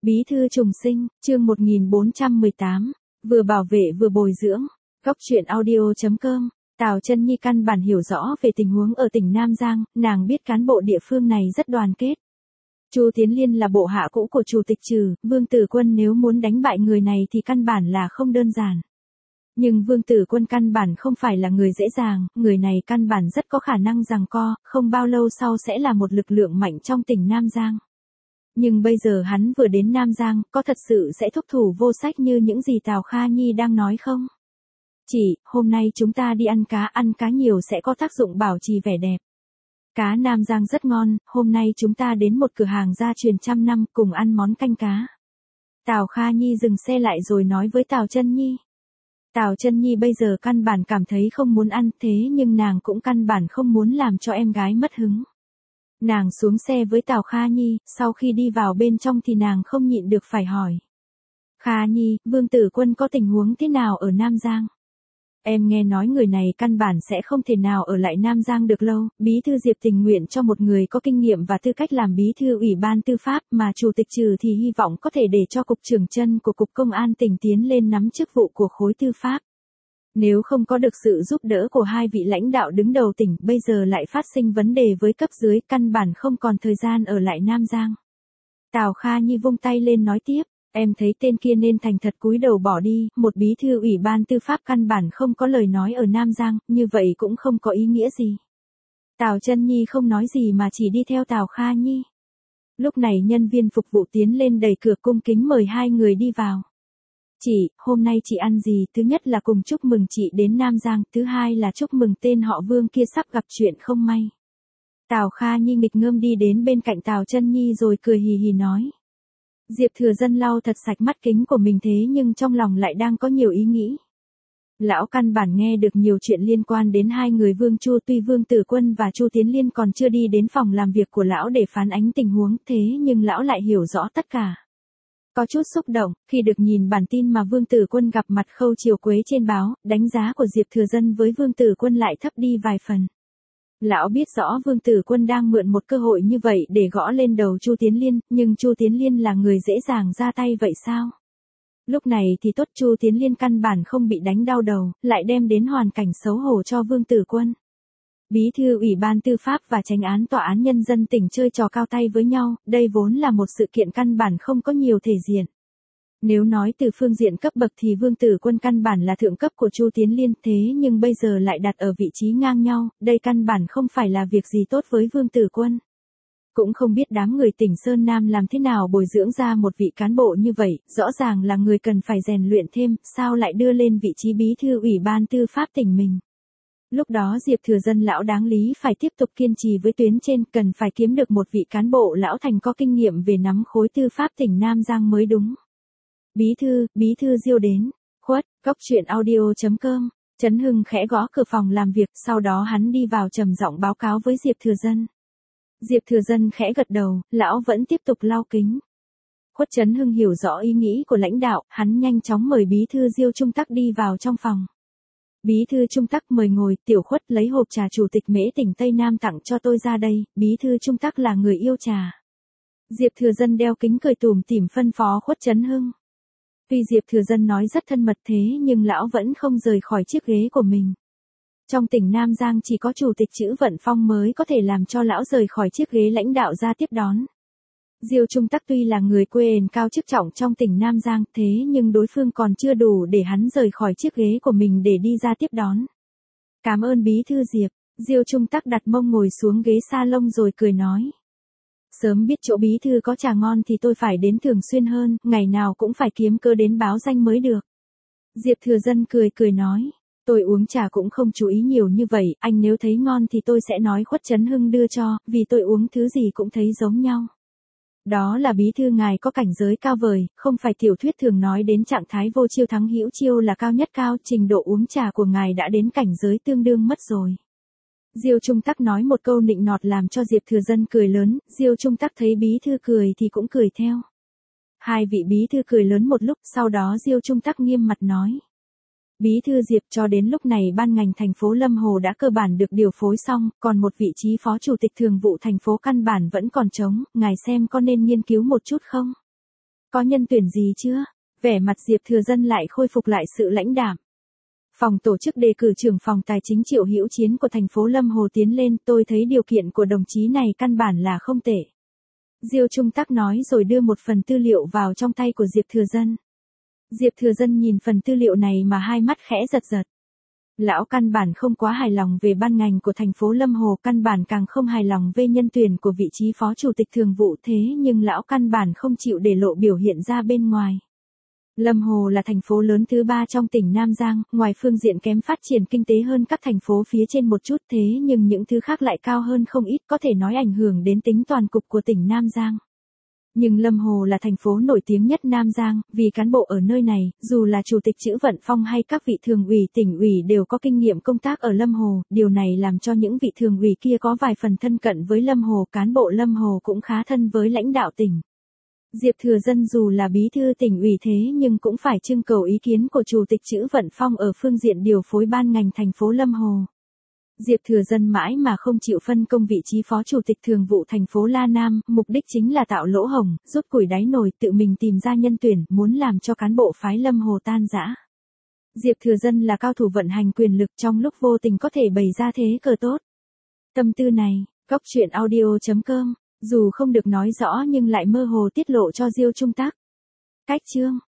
Bí thư trùng sinh, chương 1418, vừa bảo vệ vừa bồi dưỡng. Góc truyện audio.com. Tào Chân Nhi căn bản hiểu rõ về tình huống ở tỉnh Nam Giang, nàng biết cán bộ địa phương này rất đoàn kết. Chu Tiến Liên là bộ hạ cũ của chủ tịch Trừ, Vương Tử Quân nếu muốn đánh bại người này thì căn bản là không đơn giản. Nhưng Vương Tử Quân căn bản không phải là người dễ dàng, người này căn bản rất có khả năng giằng co, không bao lâu sau sẽ là một lực lượng mạnh trong tỉnh Nam Giang. Nhưng bây giờ hắn vừa đến Nam Giang, có thật sự sẽ thúc thủ vô sách như những gì Tào Kha Nhi đang nói không? Chị, hôm nay chúng ta đi ăn cá nhiều sẽ có tác dụng bảo trì vẻ đẹp. Cá Nam Giang rất ngon, hôm nay chúng ta đến một cửa hàng gia truyền trăm năm cùng ăn món canh cá. Tào Kha Nhi dừng xe lại rồi nói với Tào Chân Nhi. Tào Chân Nhi bây giờ căn bản cảm thấy không muốn ăn thế nhưng nàng cũng căn bản không muốn làm cho em gái mất hứng. Nàng xuống xe với Tào Kha Nhi, sau khi đi vào bên trong thì nàng không nhịn được phải hỏi. Kha Nhi, Vương Tử Quân có tình huống thế nào ở Nam Giang? Em nghe nói người này căn bản sẽ không thể nào ở lại Nam Giang được lâu, Bí thư Diệp tình nguyện cho một người có kinh nghiệm và tư cách làm bí thư ủy ban tư pháp mà chủ tịch Trừ thì hy vọng có thể để cho cục trưởng Chân của cục công an tỉnh tiến lên nắm chức vụ của khối tư pháp. Nếu không có được sự giúp đỡ của hai vị lãnh đạo đứng đầu tỉnh, bây giờ lại phát sinh vấn đề với cấp dưới, căn bản không còn thời gian ở lại Nam Giang. Tào Kha Nhi vung tay lên nói tiếp, em thấy tên kia nên thành thật cúi đầu bỏ đi, một bí thư ủy ban tư pháp căn bản không có lời nói ở Nam Giang, như vậy cũng không có ý nghĩa gì. Tào Chân Nhi không nói gì mà chỉ đi theo Tào Kha Nhi. Lúc này nhân viên phục vụ tiến lên đẩy cửa cung kính mời hai người đi vào. Chị, hôm nay chị ăn gì? Thứ nhất là cùng chúc mừng chị đến Nam Giang, thứ hai là chúc mừng tên họ Vương kia sắp gặp chuyện không may. Tào Kha Nhi nghịch ngợm đi đến bên cạnh Tào Chân Nhi rồi cười hì hì nói. Diệp Thừa Dân lau thật sạch mắt kính của mình thế nhưng trong lòng lại đang có nhiều ý nghĩ. Lão căn bản nghe được nhiều chuyện liên quan đến hai người Vương Chu, tuy Vương Tử Quân và Chu Tiến Liên còn chưa đi đến phòng làm việc của lão để phán ánh tình huống thế nhưng lão lại hiểu rõ tất cả. Có chút xúc động, khi được nhìn bản tin mà Vương Tử Quân gặp mặt Khâu Chiều Quế trên báo, đánh giá của Diệp Thừa Dân với Vương Tử Quân lại thấp đi vài phần. Lão biết rõ Vương Tử Quân đang mượn một cơ hội như vậy để gõ lên đầu Chu Tiến Liên, nhưng Chu Tiến Liên là người dễ dàng ra tay vậy sao? Lúc này thì tốt, Chu Tiến Liên căn bản không bị đánh đau đầu, lại đem đến hoàn cảnh xấu hổ cho Vương Tử Quân. Bí thư ủy ban tư pháp và chánh án tòa án nhân dân tỉnh chơi trò cao tay với nhau, đây vốn là một sự kiện căn bản không có nhiều thể diện. Nếu nói từ phương diện cấp bậc thì Vương Tử Quân căn bản là thượng cấp của Chu Tiến Liên thế nhưng bây giờ lại đặt ở vị trí ngang nhau, đây căn bản không phải là việc gì tốt với Vương Tử Quân. Cũng không biết đám người tỉnh Sơn Nam làm thế nào bồi dưỡng ra một vị cán bộ như vậy, rõ ràng là người cần phải rèn luyện thêm, sao lại đưa lên vị trí bí thư ủy ban tư pháp tỉnh mình. Lúc đó Diệp Thừa Dân lão đáng lý phải tiếp tục kiên trì với tuyến trên, cần phải kiếm được một vị cán bộ lão thành có kinh nghiệm về nắm khối tư pháp tỉnh Nam Giang mới đúng. Bí thư Diêu đến. Khuất, góc truyện audio.com. Trấn Hưng khẽ gõ cửa phòng làm việc, sau đó hắn đi vào trầm giọng báo cáo với Diệp Thừa Dân. Diệp Thừa Dân khẽ gật đầu, lão vẫn tiếp tục lau kính. Khuất Trấn Hưng hiểu rõ ý nghĩ của lãnh đạo, hắn nhanh chóng mời bí thư Diêu Trung Tắc đi vào trong phòng. Bí thư Trung Tắc mời ngồi, Tiểu Khuất lấy hộp trà chủ tịch Mễ tỉnh Tây Nam tặng cho tôi ra đây, bí thư Trung Tắc là người yêu trà. Diệp Thừa Dân đeo kính cười tủm tỉm phân phó Khuất Trấn Hưng. Tuy Diệp Thừa Dân nói rất thân mật thế nhưng lão vẫn không rời khỏi chiếc ghế của mình. Trong tỉnh Nam Giang chỉ có chủ tịch Chữ Vận Phong mới có thể làm cho lão rời khỏi chiếc ghế lãnh đạo ra tiếp đón. Diêu Trung Tắc tuy là người quê cao chức trọng trong tỉnh Nam Giang thế nhưng đối phương còn chưa đủ để hắn rời khỏi chiếc ghế của mình để đi ra tiếp đón. Cảm ơn bí thư Diệp. Diêu Trung Tắc đặt mông ngồi xuống ghế salon rồi cười nói. Sớm biết chỗ bí thư có trà ngon thì tôi phải đến thường xuyên hơn, ngày nào cũng phải kiếm cơ đến báo danh mới được. Diệp Thừa Dân cười nói. Tôi uống trà cũng không chú ý nhiều như vậy, anh nếu thấy ngon thì tôi sẽ nói Khuất Trấn Hưng đưa cho, vì tôi uống thứ gì cũng thấy giống nhau. Đó là bí thư ngài có cảnh giới cao vời, không phải tiểu thuyết thường nói đến trạng thái vô chiêu thắng hữu chiêu là cao nhất cao, trình độ uống trà của ngài đã đến cảnh giới tương đương mất rồi. Diêu Trung Tắc nói một câu nịnh nọt làm cho Diệp Thừa Dân cười lớn, Diêu Trung Tắc thấy bí thư cười thì cũng cười theo. Hai vị bí thư cười lớn một lúc, sau đó Diêu Trung Tắc nghiêm mặt nói. Bí thư Diệp, cho đến lúc này ban ngành thành phố Lâm Hồ đã cơ bản được điều phối xong, còn một vị trí phó chủ tịch thường vụ thành phố căn bản vẫn còn trống, ngài xem có nên nghiên cứu một chút không? Có nhân tuyển gì chưa? Vẻ mặt Diệp Thừa Dân lại khôi phục lại sự lãnh đạm. Phòng tổ chức đề cử trưởng phòng tài chính Triệu Hữu Chiến của thành phố Lâm Hồ tiến lên, tôi thấy điều kiện của đồng chí này căn bản là không tệ. Diêu Trung Tắc nói rồi đưa một phần tư liệu vào trong tay của Diệp Thừa Dân. Diệp Thừa Dân nhìn phần tư liệu này mà hai mắt khẽ giật giật. Lão căn bản không quá hài lòng về ban ngành của thành phố Lâm Hồ, căn bản càng không hài lòng về nhân tuyển của vị trí phó chủ tịch thường vụ, thế nhưng lão căn bản không chịu để lộ biểu hiện ra bên ngoài. Lâm Hồ là thành phố lớn thứ 3 trong tỉnh Nam Giang, ngoài phương diện kém phát triển kinh tế hơn các thành phố phía trên một chút, thế nhưng những thứ khác lại cao hơn không ít, có thể nói ảnh hưởng đến tính toàn cục của tỉnh Nam Giang. Nhưng Lâm Hồ là thành phố nổi tiếng nhất Nam Giang, vì cán bộ ở nơi này, dù là chủ tịch Chữ Vận Phong hay các vị thường ủy tỉnh ủy đều có kinh nghiệm công tác ở Lâm Hồ, điều này làm cho những vị thường ủy kia có vài phần thân cận với Lâm Hồ, cán bộ Lâm Hồ cũng khá thân với lãnh đạo tỉnh. Diệp Thừa Dân dù là bí thư tỉnh ủy thế nhưng cũng phải trưng cầu ý kiến của chủ tịch Chữ Vận Phong ở phương diện điều phối ban ngành thành phố Lâm Hồ. Diệp Thừa Dân mãi mà không chịu phân công vị trí phó chủ tịch thường vụ thành phố La Nam, mục đích chính là tạo lỗ hổng, rút củi đáy nồi, tự mình tìm ra nhân tuyển, muốn làm cho cán bộ phái Lâm Hồ tan rã. Diệp Thừa Dân là cao thủ vận hành quyền lực, trong lúc vô tình có thể bày ra thế cờ tốt. Tâm tư này, goctruyện audio.com, dù không được nói rõ nhưng lại mơ hồ tiết lộ cho Diêu Trung Tắc. Cách chương